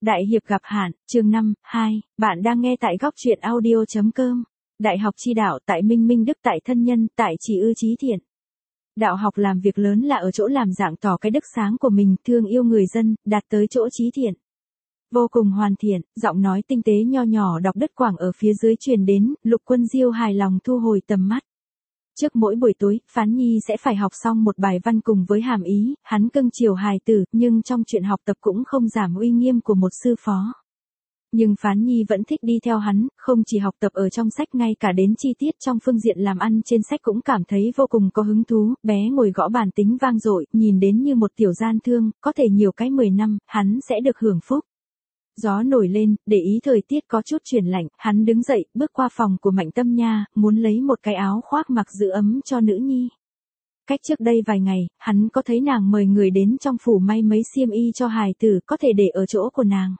Đại hiệp gặp hạn, chương 5, 2, bạn đang nghe tại góc truyện audio.com. Đại học chi đạo tại Minh Minh Đức tại thân nhân tại Chỉ Ư Chí Thiện. Đạo học làm việc lớn là ở chỗ làm dạng tỏ cái đức sáng của mình, thương yêu người dân, đạt tới chỗ trí thiện. Vô cùng hoàn thiện, giọng nói tinh tế nho nhỏ đọc đứt quãng ở phía dưới truyền đến, Lục Quân Diêu hài lòng thu hồi tầm mắt. Trước mỗi buổi tối, Phán Nhi sẽ phải học xong một bài văn cùng với hàm ý, hắn cưng chiều hài tử, nhưng trong chuyện học tập cũng không giảm uy nghiêm của một sư phó. Nhưng Phán Nhi vẫn thích đi theo hắn, không chỉ học tập ở trong sách ngay cả đến chi tiết trong phương diện làm ăn trên sách cũng cảm thấy vô cùng có hứng thú, bé ngồi gõ bàn tính vang dội, nhìn đến như một tiểu gian thương, có thể nhiều cái 10 năm, hắn sẽ được hưởng phúc. Gió nổi lên, để ý thời tiết có chút chuyển lạnh, hắn đứng dậy, bước qua phòng của Mạnh Tâm Nha, muốn lấy một cái áo khoác mặc giữ ấm cho nữ nhi. Cách trước đây vài ngày, hắn có thấy nàng mời người đến trong phủ may mấy xiêm y cho hài tử, có thể để ở chỗ của nàng.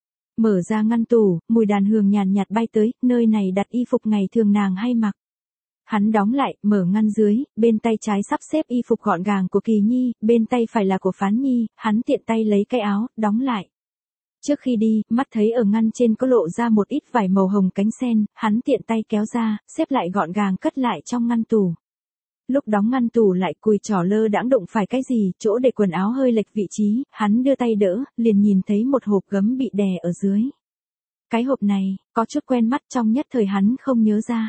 Mở ra ngăn tủ, mùi đàn hương nhàn nhạt bay tới, nơi này đặt y phục ngày thường nàng hay mặc. Hắn đóng lại, mở ngăn dưới, bên tay trái sắp xếp y phục gọn gàng của Kỳ Nhi, bên tay phải là của Phán Nhi, hắn tiện tay lấy cái áo, đóng lại. Trước khi đi, mắt thấy ở ngăn trên có lộ ra một ít vải màu hồng cánh sen, hắn tiện tay kéo ra, xếp lại gọn gàng cất lại trong ngăn tủ. Lúc đóng ngăn tủ lại cùi trỏ lơ đãng đụng phải cái gì, chỗ để quần áo hơi lệch vị trí, hắn đưa tay đỡ, liền nhìn thấy một hộp gấm bị đè ở dưới. Cái hộp này, có chút quen mắt trong nhất thời hắn không nhớ ra.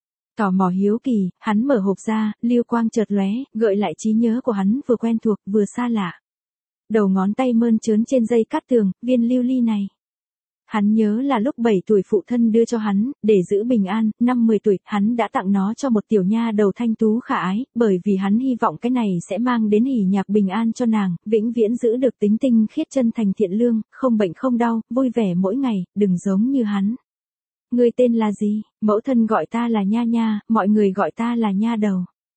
Tò mò hiếu kỳ, hắn mở hộp ra, lưu quang chợt lóe, gợi lại trí nhớ của hắn vừa quen thuộc vừa xa lạ. Đầu ngón tay mơn trớn trên dây cát tường, viên lưu ly này. Hắn nhớ là lúc 7 tuổi phụ thân đưa cho hắn, để giữ bình an, năm 10 tuổi, hắn đã tặng nó cho một tiểu nha đầu thanh tú khả ái, bởi vì hắn hy vọng cái này sẽ mang đến hỉ nhạc bình an cho nàng, vĩnh viễn giữ được tính tinh khiết chân thành thiện lương, không bệnh không đau, vui vẻ mỗi ngày, đừng giống như hắn. Người tên là gì? Mẫu thân gọi ta là Nha Nha, mọi người gọi ta là Nha Đầu.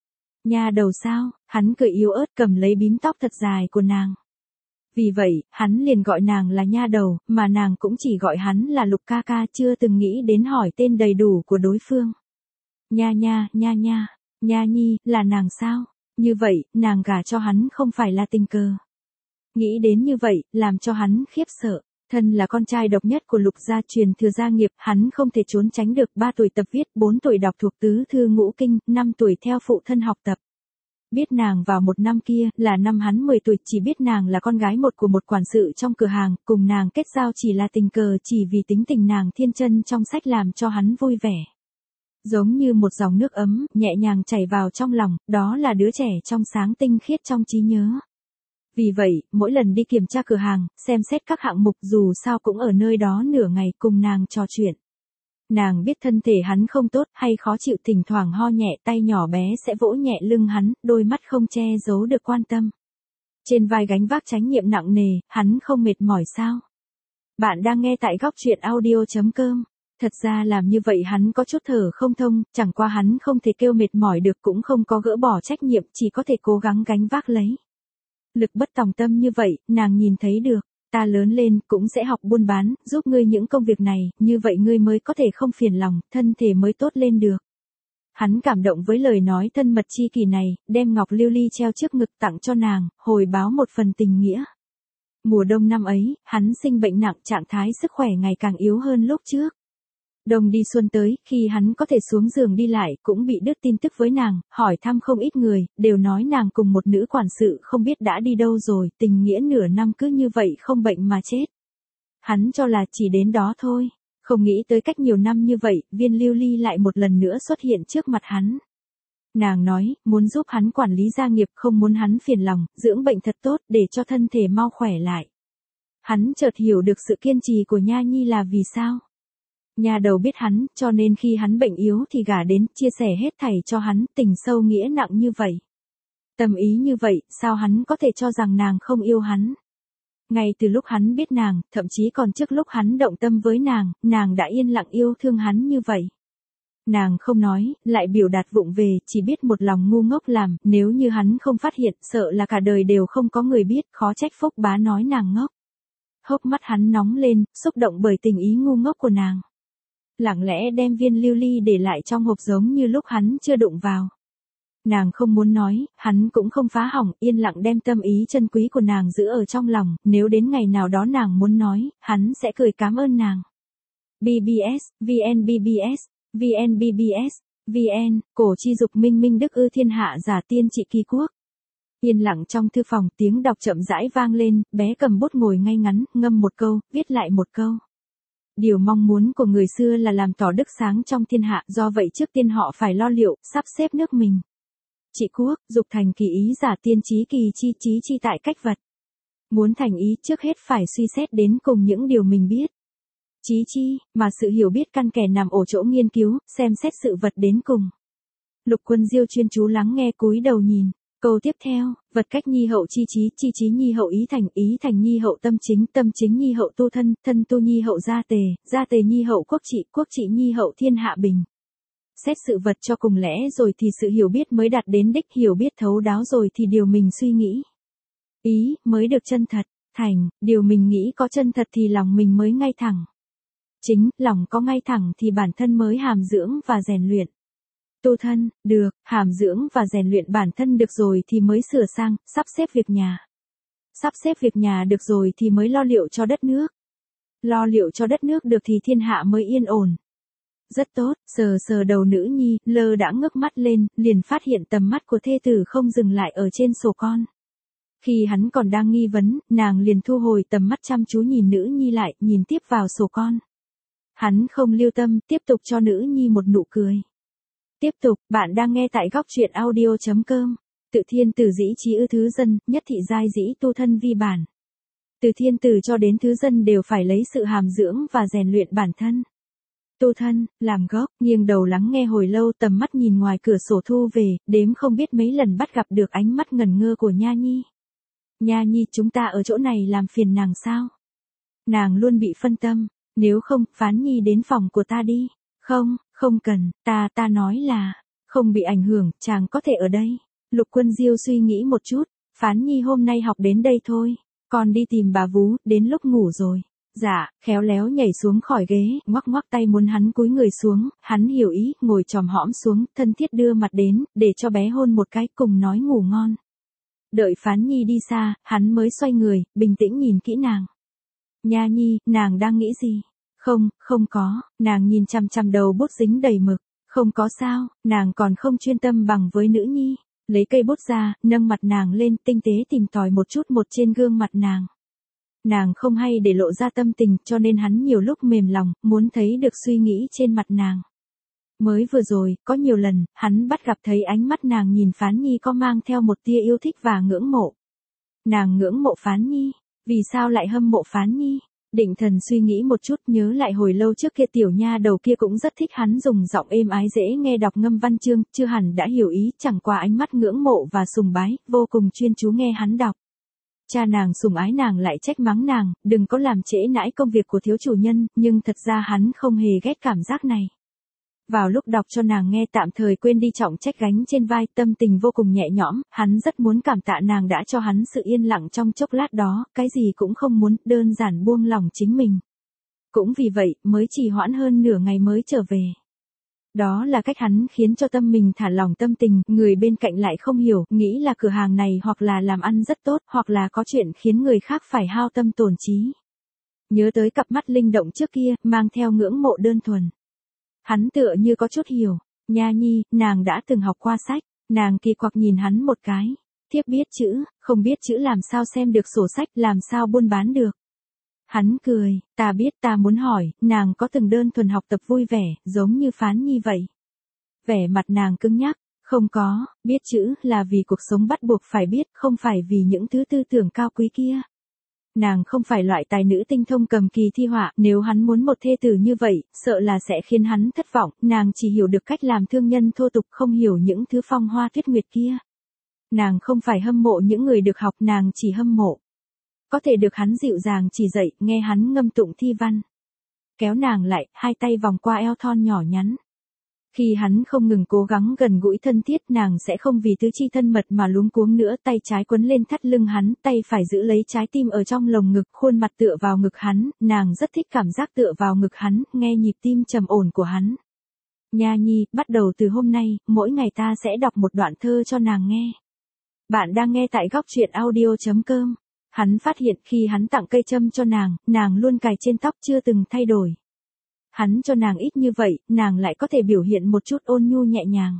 Nha Đầu sao? Hắn cười yếu ớt cầm lấy bím tóc thật dài của nàng. Vì vậy, hắn liền gọi nàng là Nha Đầu, mà nàng cũng chỉ gọi hắn là Lục ca ca, chưa từng nghĩ đến hỏi tên đầy đủ của đối phương. Nha Nha, Nha Nha, Nha Nhi, là nàng sao? Như vậy, nàng gả cho hắn không phải là tình cờ. Nghĩ đến như vậy, làm cho hắn khiếp sợ. Thân là con trai độc nhất của Lục gia truyền thừa gia nghiệp, hắn không thể trốn tránh được. 3 tuổi tập viết, 4 tuổi đọc thuộc tứ thư ngũ kinh, 5 tuổi theo phụ thân học tập. Biết nàng vào một năm kia, là năm hắn 10 tuổi, chỉ biết nàng là con gái một của một quản sự trong cửa hàng, cùng nàng kết giao chỉ là tình cờ, chỉ vì tính tình nàng thiên chân trong sách làm cho hắn vui vẻ. Giống như một dòng nước ấm, nhẹ nhàng chảy vào trong lòng, đó là đứa trẻ trong sáng tinh khiết trong trí nhớ. Vì vậy, mỗi lần đi kiểm tra cửa hàng, xem xét các hạng mục dù sao cũng ở nơi đó nửa ngày cùng nàng trò chuyện. Nàng biết thân thể hắn không tốt hay khó chịu, thỉnh thoảng ho nhẹ, tay nhỏ bé sẽ vỗ nhẹ lưng hắn, đôi mắt không che giấu được quan tâm. Trên vai gánh vác trách nhiệm nặng nề, hắn không mệt mỏi sao? Bạn đang nghe tại góc truyện audio.com. Thật ra làm như vậy hắn có chút thở không thông, chẳng qua hắn không thể kêu mệt mỏi được cũng không có gỡ bỏ trách nhiệm, chỉ có thể cố gắng gánh vác lấy. Lực bất tòng tâm như vậy, nàng nhìn thấy được. Ta lớn lên, cũng sẽ học buôn bán, giúp ngươi những công việc này, như vậy ngươi mới có thể không phiền lòng, thân thể mới tốt lên được. Hắn cảm động với lời nói thân mật chi kỷ này, đem ngọc lưu ly treo trước ngực tặng cho nàng, hồi báo một phần tình nghĩa. Mùa đông năm ấy, hắn sinh bệnh nặng, trạng thái sức khỏe ngày càng yếu hơn lúc trước. Đông đi xuân tới, khi hắn có thể xuống giường đi lại, cũng bị đứt tin tức với nàng, hỏi thăm không ít người, đều nói nàng cùng một nữ quản sự không biết đã đi đâu rồi, tình nghĩa nửa năm cứ như vậy không bệnh mà chết. Hắn cho là chỉ đến đó thôi, không nghĩ tới cách nhiều năm như vậy, viên lưu ly lại một lần nữa xuất hiện trước mặt hắn. Nàng nói, muốn giúp hắn quản lý gia nghiệp, không muốn hắn phiền lòng, dưỡng bệnh thật tốt, để cho thân thể mau khỏe lại. Hắn chợt hiểu được sự kiên trì của Nha Nhi là vì sao. Nha Đầu biết hắn, cho nên khi hắn bệnh yếu thì gả đến, chia sẻ hết thảy cho hắn, tình sâu nghĩa nặng như vậy. Tâm ý như vậy, sao hắn có thể cho rằng nàng không yêu hắn? Ngay từ lúc hắn biết nàng, thậm chí còn trước lúc hắn động tâm với nàng đã yên lặng yêu thương hắn như vậy. Nàng không nói, lại biểu đạt vụng về, chỉ biết một lòng ngu ngốc làm, nếu như hắn không phát hiện, sợ là cả đời đều không có người biết, khó trách Phúc Bá nói nàng ngốc. Hốc mắt hắn nóng lên, xúc động bởi tình ý ngu ngốc của nàng. Lặng lẽ đem viên lưu ly để lại trong hộp giống như lúc hắn chưa đụng vào. Nàng không muốn nói, hắn cũng không phá hỏng, yên lặng đem tâm ý chân quý của nàng giữ ở trong lòng, nếu đến ngày nào đó nàng muốn nói, hắn sẽ cười cảm ơn nàng. BBS, VNBBS, VNBBS, VN, cổ chi dục minh minh đức ư thiên hạ giả tiên trị kỳ quốc. Yên lặng trong thư phòng, tiếng đọc chậm rãi vang lên, bé cầm bút ngồi ngay ngắn, ngâm một câu, viết lại một câu. Điều mong muốn của người xưa là làm tỏ đức sáng trong thiên hạ, do vậy trước tiên họ phải lo liệu, sắp xếp nước mình. Trị quốc, dục thành kỳ ý giả tiên trí kỳ trí chi tại cách vật. Muốn thành ý trước hết phải suy xét đến cùng những điều mình biết. Trí chi, mà sự hiểu biết căn kè nằm ở chỗ nghiên cứu, xem xét sự vật đến cùng. Lục Quân Diêu chuyên chú lắng nghe cúi đầu nhìn. Câu tiếp theo, vật cách nhi hậu chi trí nhi hậu ý thành nhi hậu tâm chính nhi hậu tu thân tu nhi hậu gia tề nhi hậu quốc trị nhi hậu thiên hạ bình. Xét sự vật cho cùng lẽ rồi thì sự hiểu biết mới đạt đến đích, hiểu biết thấu đáo rồi thì điều mình suy nghĩ. Ý, mới được chân thật, thành, điều mình nghĩ có chân thật thì lòng mình mới ngay thẳng. Chính, lòng có ngay thẳng thì bản thân mới hàm dưỡng và rèn luyện. Tu thân, được, hàm dưỡng và rèn luyện bản thân được rồi thì mới sửa sang, sắp xếp việc nhà. Sắp xếp việc nhà được rồi thì mới lo liệu cho đất nước. Lo liệu cho đất nước được thì thiên hạ mới yên ổn. Rất tốt, sờ đầu nữ nhi, lơ đã ngước mắt lên, liền phát hiện tầm mắt của thê tử không dừng lại ở trên sổ con. Khi hắn còn đang nghi vấn, nàng liền thu hồi tầm mắt chăm chú nhìn nữ nhi lại, nhìn tiếp vào sổ con. Hắn không lưu tâm, tiếp tục cho nữ nhi một nụ cười. Tiếp tục, bạn đang nghe tại góc truyện audio.com. Tự thiên tử dĩ trí ư thứ dân, nhất thị giai dĩ tu thân vi bản. Từ thiên tử cho đến thứ dân đều phải lấy sự hàm dưỡng và rèn luyện bản thân. Tu thân, làm gốc, nghiêng đầu lắng nghe hồi lâu, tầm mắt nhìn ngoài cửa sổ thu về, đếm không biết mấy lần bắt gặp được ánh mắt ngẩn ngơ của Nha Nhi. Nha Nhi, chúng ta ở chỗ này làm phiền nàng sao? Nàng luôn bị phân tâm, nếu không, Phán Nhi đến phòng của ta đi. Không cần, ta nói là, không bị ảnh hưởng, chàng có thể ở đây. Lục Quân Diêu suy nghĩ một chút, Phán Nhi hôm nay học đến đây thôi, còn đi tìm bà vú, đến lúc ngủ rồi. Dạ, khéo léo nhảy xuống khỏi ghế, ngoắc ngoắc tay muốn hắn cúi người xuống, hắn hiểu ý, ngồi chòm hõm xuống, thân thiết đưa mặt đến, để cho bé hôn một cái, cùng nói ngủ ngon. Đợi Phán Nhi đi xa, hắn mới xoay người, bình tĩnh nhìn kỹ nàng. Nha Nhi, nàng đang nghĩ gì? Không có, nàng nhìn chằm chằm đầu bút dính đầy mực. Không có sao, nàng còn không chuyên tâm bằng với nữ nhi. Lấy cây bút ra, nâng mặt nàng lên, tinh tế tìm tòi một chút một trên gương mặt nàng. Nàng không hay để lộ ra tâm tình, cho nên hắn nhiều lúc mềm lòng, muốn thấy được suy nghĩ trên mặt nàng. Mới vừa rồi, có nhiều lần, hắn bắt gặp thấy ánh mắt nàng nhìn Phán Nhi có mang theo một tia yêu thích và ngưỡng mộ. Nàng ngưỡng mộ Phán Nhi, vì sao lại hâm mộ Phán Nhi? Định thần suy nghĩ một chút, nhớ lại hồi lâu trước kia tiểu nha đầu kia cũng rất thích hắn dùng giọng êm ái dễ nghe đọc ngâm văn chương, chưa hẳn đã hiểu ý, chẳng qua ánh mắt ngưỡng mộ và sùng bái, vô cùng chuyên chú nghe hắn đọc. Cha nàng sùng ái nàng lại trách mắng nàng, đừng có làm trễ nãi công việc của thiếu chủ nhân, nhưng thật ra hắn không hề ghét cảm giác này. Vào lúc đọc cho nàng nghe tạm thời quên đi trọng trách gánh trên vai, tâm tình vô cùng nhẹ nhõm, hắn rất muốn cảm tạ nàng đã cho hắn sự yên lặng trong chốc lát đó, cái gì cũng không muốn, đơn giản buông lòng chính mình. Cũng vì vậy, mới trì hoãn hơn nửa ngày mới trở về. Đó là cách hắn khiến cho tâm mình thả lỏng tâm tình, người bên cạnh lại không hiểu, nghĩ là cửa hàng này hoặc là làm ăn rất tốt, hoặc là có chuyện khiến người khác phải hao tâm tổn trí. Nhớ tới cặp mắt linh động trước kia, mang theo ngưỡng mộ đơn thuần. Hắn tựa như có chút hiểu, Nha Nhi, nàng đã từng học qua sách, nàng kỳ quặc nhìn hắn một cái. Thiếp biết chữ, không biết chữ làm sao xem được sổ sách, làm sao buôn bán được. Hắn cười, ta biết, ta muốn hỏi, nàng có từng đơn thuần học tập vui vẻ, giống như Phán Nhi vậy? Vẻ mặt nàng cứng nhắc, không có, biết chữ là vì cuộc sống bắt buộc phải biết, không phải vì những thứ tư tưởng cao quý kia. Nàng không phải loại tài nữ tinh thông cầm kỳ thi họa, nếu hắn muốn một thê tử như vậy, sợ là sẽ khiến hắn thất vọng, nàng chỉ hiểu được cách làm thương nhân thô tục, không hiểu những thứ phong hoa tuyết nguyệt kia. Nàng không phải hâm mộ những người được học, nàng chỉ hâm mộ. Có thể được hắn dịu dàng chỉ dạy, nghe hắn ngâm tụng thi văn. Kéo nàng lại, hai tay vòng qua eo thon nhỏ nhắn. Khi hắn không ngừng cố gắng gần gũi thân thiết, nàng sẽ không vì tứ chi thân mật mà luống cuống nữa, tay trái quấn lên thắt lưng hắn, tay phải giữ lấy trái tim ở trong lồng ngực, khuôn mặt tựa vào ngực hắn, nàng rất thích cảm giác tựa vào ngực hắn, nghe nhịp tim trầm ổn của hắn. Nha nhi, bắt đầu từ hôm nay, mỗi ngày ta sẽ đọc một đoạn thơ cho nàng nghe. Bạn đang nghe tại góc truyện audio.com. Hắn phát hiện khi hắn tặng cây châm cho nàng luôn cài trên tóc chưa từng thay đổi. Hắn cho nàng ít như vậy, nàng lại có thể biểu hiện một chút ôn nhu nhẹ nhàng.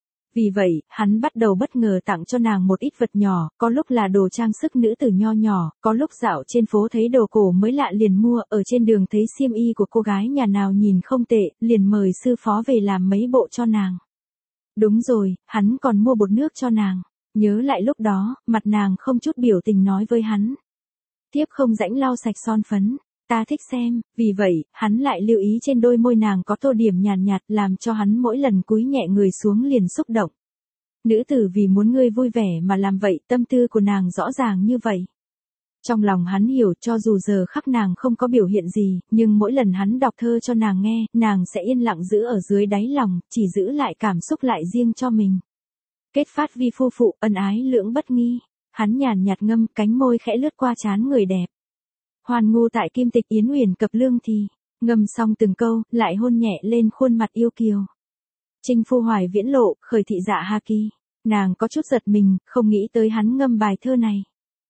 Vì vậy, hắn bắt đầu bất ngờ tặng cho nàng một ít vật nhỏ, có lúc là đồ trang sức nữ tử nho nhỏ, có lúc dạo trên phố thấy đồ cổ mới lạ liền mua, ở trên đường thấy xiêm y của cô gái nhà nào nhìn không tệ, liền mời sư phó về làm mấy bộ cho nàng. Đúng rồi, hắn còn mua bột nước cho nàng. Nhớ lại lúc đó, mặt nàng không chút biểu tình nói với hắn. Tiếp không rãnh lau sạch son phấn. Ta thích xem, vì vậy, hắn lại lưu ý trên đôi môi nàng có tô điểm nhàn nhạt làm cho hắn mỗi lần cúi nhẹ người xuống liền xúc động. Nữ tử vì muốn ngươi vui vẻ mà làm vậy, tâm tư của nàng rõ ràng như vậy. Trong lòng hắn hiểu cho dù giờ khắc nàng không có biểu hiện gì, nhưng mỗi lần hắn đọc thơ cho nàng nghe, nàng sẽ yên lặng giữ ở dưới đáy lòng, chỉ giữ lại cảm xúc lại riêng cho mình. Kết phát vi phu phụ, ân ái lưỡng bất nghi. Hắn nhàn nhạt ngâm, cánh môi khẽ lướt qua trán người đẹp. Hoàn ngu tại kim tịch yến uyển cập lương thì, ngâm xong từng câu, lại hôn nhẹ lên khuôn mặt yêu kiều. Trinh phu hoài viễn lộ, khởi thị dạ ha kỳ. Nàng có chút giật mình, không nghĩ tới hắn ngâm bài thơ này.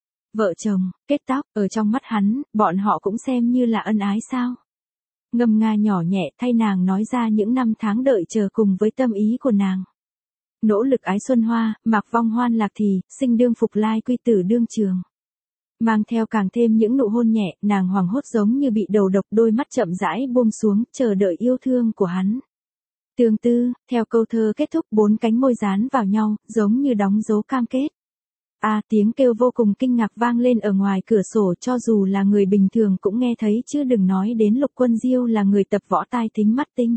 Vợ chồng, kết tóc, ở trong mắt hắn, bọn họ cũng xem như là ân ái sao. Ngâm nga nhỏ nhẹ thay nàng nói ra những năm tháng đợi chờ cùng với tâm ý của nàng. Nỗ lực ái xuân hoa, mạc vong hoan lạc thì, sinh đương phục lai quy tử đương trường. Mang theo càng thêm những nụ hôn nhẹ, nàng hoảng hốt giống như bị đầu độc, đôi mắt chậm rãi buông xuống, chờ đợi yêu thương của hắn. Tương tư, theo câu thơ kết thúc, bốn cánh môi dán vào nhau, giống như đóng dấu cam kết. Tiếng kêu vô cùng kinh ngạc vang lên ở ngoài cửa sổ, cho dù là người bình thường cũng nghe thấy chứ đừng nói đến Lục Quân Diêu là người tập võ tai thính mắt tinh.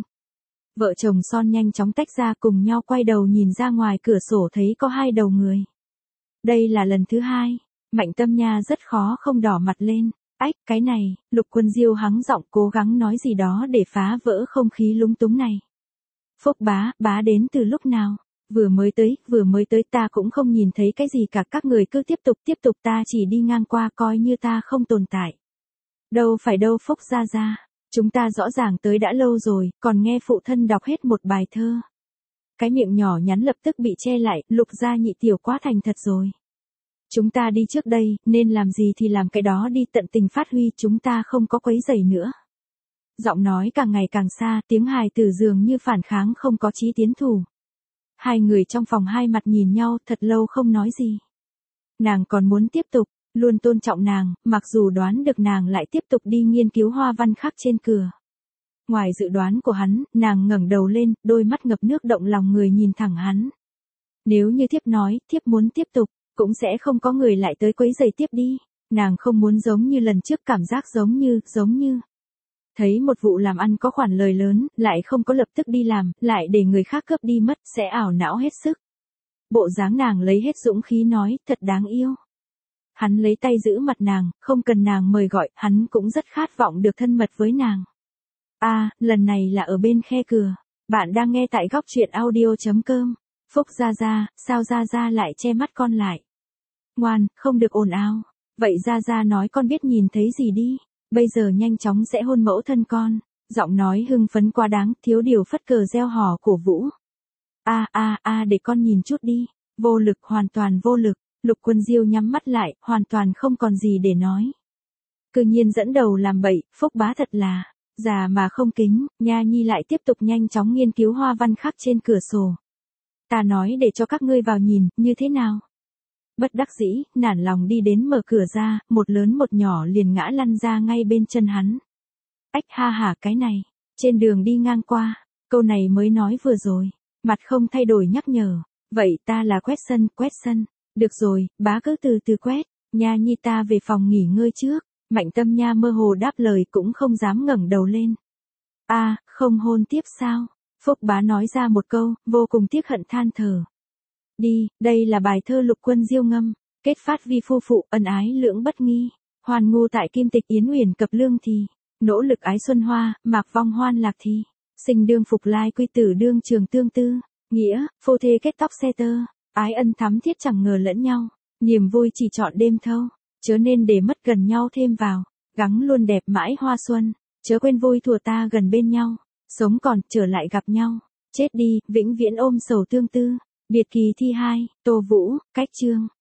Vợ chồng son nhanh chóng tách ra cùng nhau quay đầu nhìn ra ngoài cửa sổ thấy có hai đầu người. Đây là lần thứ hai, Mạnh Tâm Nha rất khó không đỏ mặt lên. Ách, cái này, Lục Quân Diêu hắng giọng cố gắng nói gì đó để phá vỡ không khí lúng túng này. Phúc bá đến từ lúc nào? Vừa mới tới ta cũng không nhìn thấy cái gì cả, các người cứ tiếp tục ta chỉ đi ngang qua coi như ta không tồn tại. Đâu phải đâu Phúc ra. Chúng ta rõ ràng tới đã lâu rồi, còn nghe phụ thân đọc hết một bài thơ. Cái miệng nhỏ nhắn lập tức bị che lại, Lục gia nhị tiểu quá thành thật rồi. Chúng ta đi trước đây, nên làm gì thì làm cái đó đi, tận tình phát huy, chúng ta không có quấy rầy nữa. Giọng nói càng ngày càng xa, tiếng hài tử dường như phản kháng không có chí tiến thủ. Hai người trong phòng hai mặt nhìn nhau, thật lâu không nói gì. Nàng còn muốn tiếp tục, luôn tôn trọng nàng, mặc dù đoán được nàng lại tiếp tục đi nghiên cứu hoa văn khắc trên cửa. Ngoài dự đoán của hắn, nàng ngẩng đầu lên, đôi mắt ngập nước động lòng người nhìn thẳng hắn. Nếu như thiếp nói, thiếp muốn tiếp tục, cũng sẽ không có người lại tới quấy rầy tiếp đi. Nàng không muốn giống như lần trước, cảm giác giống như. Thấy một vụ làm ăn có khoản lời lớn, lại không có lập tức đi làm, lại để người khác cướp đi mất, sẽ ảo não hết sức. Bộ dáng nàng lấy hết dũng khí nói, thật đáng yêu. Hắn lấy tay giữ mặt nàng, không cần nàng mời gọi, hắn cũng rất khát vọng được thân mật với nàng. Lần này là ở bên khe cửa. Bạn đang nghe tại góc truyện audio.com. Phúc ra, sao ra lại che mắt con lại? Ngoan, không được ồn ào. Vậy ra nói con biết nhìn thấy gì đi. Bây giờ nhanh chóng sẽ hôn mẫu thân con. Giọng nói hưng phấn quá đáng, thiếu điều phất cờ reo hò cổ vũ. Để con nhìn chút đi. Vô lực, hoàn toàn vô lực. Lục Quân Diêu nhắm mắt lại, hoàn toàn không còn gì để nói. Cư nhiên dẫn đầu làm bậy, Phúc bá thật là già mà không kính. Nha nhi lại tiếp tục nhanh chóng nghiên cứu hoa văn khắc trên cửa sổ. Ta nói để cho các ngươi vào nhìn, như thế nào? Bất đắc dĩ, nản lòng đi đến mở cửa ra, một lớn một nhỏ liền ngã lăn ra ngay bên chân hắn. Ách ha hả cái này, trên đường đi ngang qua, câu này mới nói vừa rồi, mặt không thay đổi nhắc nhở, vậy ta là quét sân, được rồi, bá cứ từ từ quét, Nha nhi ta về phòng nghỉ ngơi trước. Mạnh Tâm Nha mơ hồ đáp lời cũng không dám ngẩng đầu lên. Không hôn tiếp sao? Phúc bá nói ra một câu, vô cùng tiếc hận than thở. Đi, đây là bài thơ Lục Quân Diêu ngâm, kết phát vi phu phụ, ân ái lưỡng bất nghi. Hoàn ngu tại kim tịch yến uyển cập lương thì, nỗ lực ái xuân hoa, mạc vong hoan lạc thì, sinh đương phục lai quy tử đương trường tương tư. Nghĩa, phô thê kết tóc xe tơ, ái ân thắm thiết chẳng ngờ lẫn nhau, niềm vui chỉ chọn đêm thâu, chớ nên để mất gần nhau thêm vào, gắng luôn đẹp mãi hoa xuân, chớ quên vui thùa ta gần bên nhau, sống còn trở lại gặp nhau. Chết đi, vĩnh viễn ôm sầu tương tư. Biệt kỳ thi 2, Tô Vũ, cách chương.